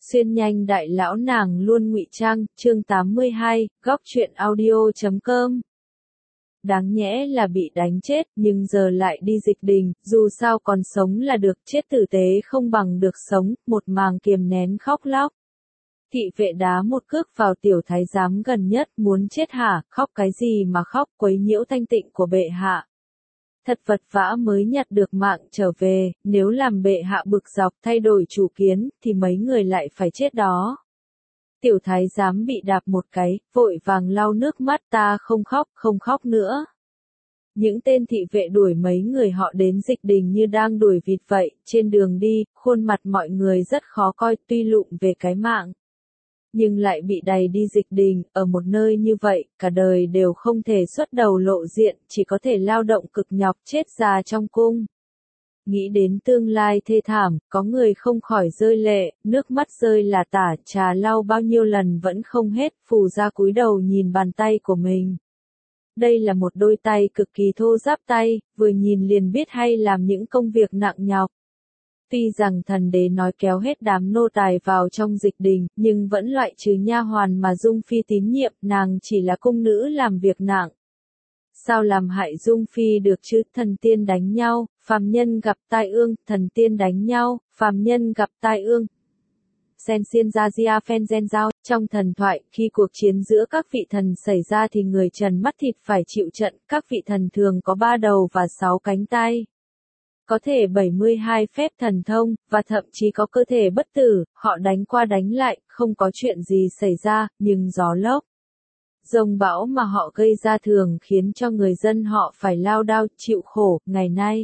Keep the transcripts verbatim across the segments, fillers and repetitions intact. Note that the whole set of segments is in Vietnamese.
Xuyên nhanh đại lão nàng luôn ngụy trang, chương tám mươi hai, góc truyện audio chấm com. Đáng nhẽ là bị đánh chết, nhưng giờ lại đi dịch đình, dù sao còn sống là được, chết tử tế không bằng được sống, một màng kiềm nén khóc lóc. Thị vệ đá một cước vào tiểu thái giám gần nhất, muốn chết hả, khóc cái gì mà khóc, quấy nhiễu thanh tịnh của bệ hạ. Thật vật vã mới nhặt được mạng trở về, nếu làm bệ hạ bực dọc thay đổi chủ kiến, thì mấy người lại phải chết đó. Tiểu thái giám bị đạp một cái, vội vàng lau nước mắt, ta không khóc, không khóc nữa. Những tên thị vệ đuổi mấy người họ đến dịch đình như đang đuổi vịt vậy, trên đường đi, khuôn mặt mọi người rất khó coi, tuy lụm về cái mạng. Nhưng lại bị đày đi dịch đình, ở một nơi như vậy, cả đời đều không thể xuất đầu lộ diện, chỉ có thể lao động cực nhọc chết già trong cung. Nghĩ đến tương lai thê thảm, có người không khỏi rơi lệ, nước mắt rơi là tả, trà lau bao nhiêu lần vẫn không hết, phù ra cúi đầu nhìn bàn tay của mình. Đây là một đôi tay cực kỳ thô ráp tay, vừa nhìn liền biết hay làm những công việc nặng nhọc. Tuy rằng thần đế nói kéo hết đám nô tài vào trong dịch đình, nhưng vẫn loại trừ nha hoàn mà Dung Phi tín nhiệm, nàng chỉ là cung nữ làm việc nặng. Sao làm hại Dung Phi được chứ, thần tiên đánh nhau, phàm nhân gặp tai ương, thần tiên đánh nhau, phàm nhân gặp tai ương. Sen xiên ra gia phen gen giao, trong thần thoại, khi cuộc chiến giữa các vị thần xảy ra thì người trần mắt thịt phải chịu trận, các vị thần thường có ba đầu và sáu cánh tay. Có thể bảy mươi hai phép thần thông, và thậm chí có cơ thể bất tử, họ đánh qua đánh lại, không có chuyện gì xảy ra, nhưng gió lốc, dông bão mà họ gây ra thường khiến cho người dân họ phải lao đao, chịu khổ, ngày nay.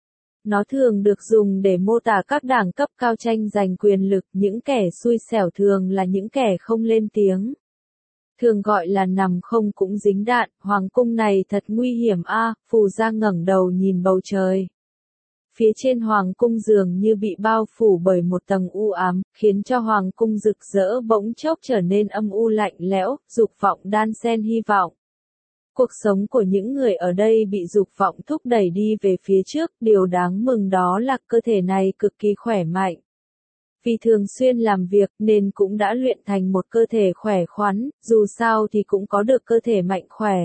Nó thường được dùng để mô tả các đẳng cấp cao tranh giành quyền lực, những kẻ xui xẻo thường là những kẻ không lên tiếng. Thường gọi là nằm không cũng dính đạn, hoàng cung này thật nguy hiểm a, phù ra ngẩng đầu nhìn bầu trời. Phía trên hoàng cung dường như bị bao phủ bởi một tầng u ám, khiến cho hoàng cung rực rỡ bỗng chốc trở nên âm u lạnh lẽo, dục vọng đan xen hy vọng. Cuộc sống của những người ở đây bị dục vọng thúc đẩy đi về phía trước, điều đáng mừng đó là cơ thể này cực kỳ khỏe mạnh. Vì thường xuyên làm việc nên cũng đã luyện thành một cơ thể khỏe khoắn, dù sao thì cũng có được cơ thể mạnh khỏe.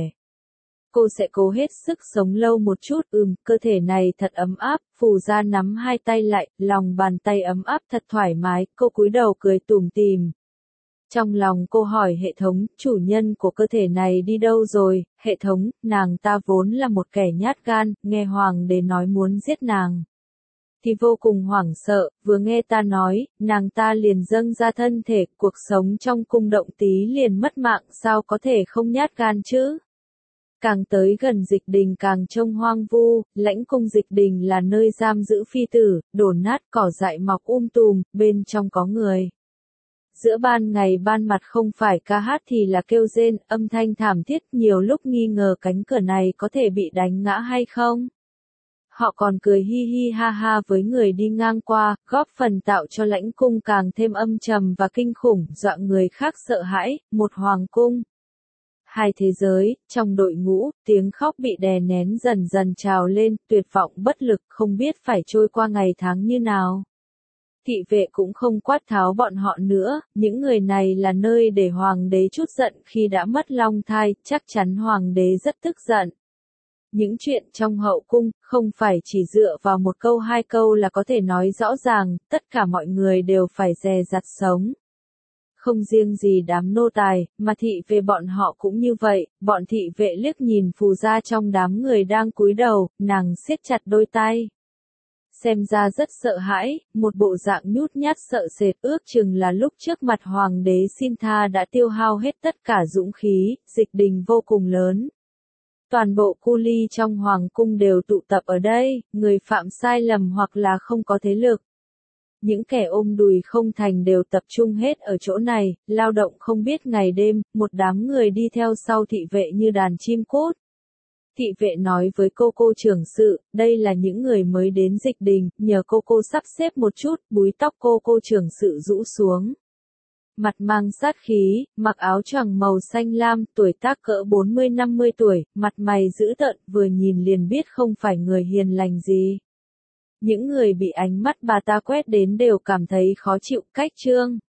Cô sẽ cố hết sức sống lâu một chút, ừm, cơ thể này thật ấm áp, phù ra nắm hai tay lại, lòng bàn tay ấm áp thật thoải mái, cô cúi đầu cười tủm tỉm. Trong lòng cô hỏi hệ thống, chủ nhân của cơ thể này đi đâu rồi, hệ thống, nàng ta vốn là một kẻ nhát gan, nghe hoàng đế nói muốn giết nàng. Thì vô cùng hoảng sợ, vừa nghe ta nói, nàng ta liền dâng ra thân thể, cuộc sống trong cung động tí liền mất mạng, sao có thể không nhát gan chứ? Càng tới gần dịch đình càng trông hoang vu, lãnh cung dịch đình là nơi giam giữ phi tử, đổ nát cỏ dại mọc um tùm, bên trong có người. Giữa ban ngày ban mặt không phải ca hát thì là kêu rên, âm thanh thảm thiết, nhiều lúc nghi ngờ cánh cửa này có thể bị đánh ngã hay không. Họ còn cười hi hi ha ha với người đi ngang qua, góp phần tạo cho lãnh cung càng thêm âm trầm và kinh khủng, dọa người khác sợ hãi, một hoàng cung. Hai thế giới, trong đội ngũ, tiếng khóc bị đè nén dần dần trào lên, tuyệt vọng bất lực, không biết phải trôi qua ngày tháng như nào. Thị vệ cũng không quát tháo bọn họ nữa, những người này là nơi để hoàng đế trút giận khi đã mất long thai, chắc chắn hoàng đế rất tức giận. Những chuyện trong hậu cung, không phải chỉ dựa vào một câu hai câu là có thể nói rõ ràng, tất cả mọi người đều phải dè dặt sống. Không riêng gì đám nô tài, mà thị vệ bọn họ cũng như vậy, bọn thị vệ liếc nhìn phù ra trong đám người đang cúi đầu, nàng siết chặt đôi tay. Xem ra rất sợ hãi, một bộ dạng nhút nhát sợ sệt, ước chừng là lúc trước mặt hoàng đế xin tha đã tiêu hao hết tất cả dũng khí, dịch đình vô cùng lớn. Toàn bộ cu ly trong hoàng cung đều tụ tập ở đây, người phạm sai lầm hoặc là không có thế lực. Những kẻ ôm đùi không thành đều tập trung hết ở chỗ này, lao động không biết ngày đêm, một đám người đi theo sau thị vệ như đàn chim cút. Thị vệ nói với cô cô trưởng sự, đây là những người mới đến dịch đình, nhờ cô cô sắp xếp một chút, búi tóc cô cô trưởng sự rũ xuống. Mặt mang sát khí, mặc áo choàng màu xanh lam, tuổi tác cỡ bốn mươi năm mươi tuổi, mặt mày dữ tợn, vừa nhìn liền biết không phải người hiền lành gì. Những người bị ánh mắt bà ta quét đến đều cảm thấy khó chịu, cách trương.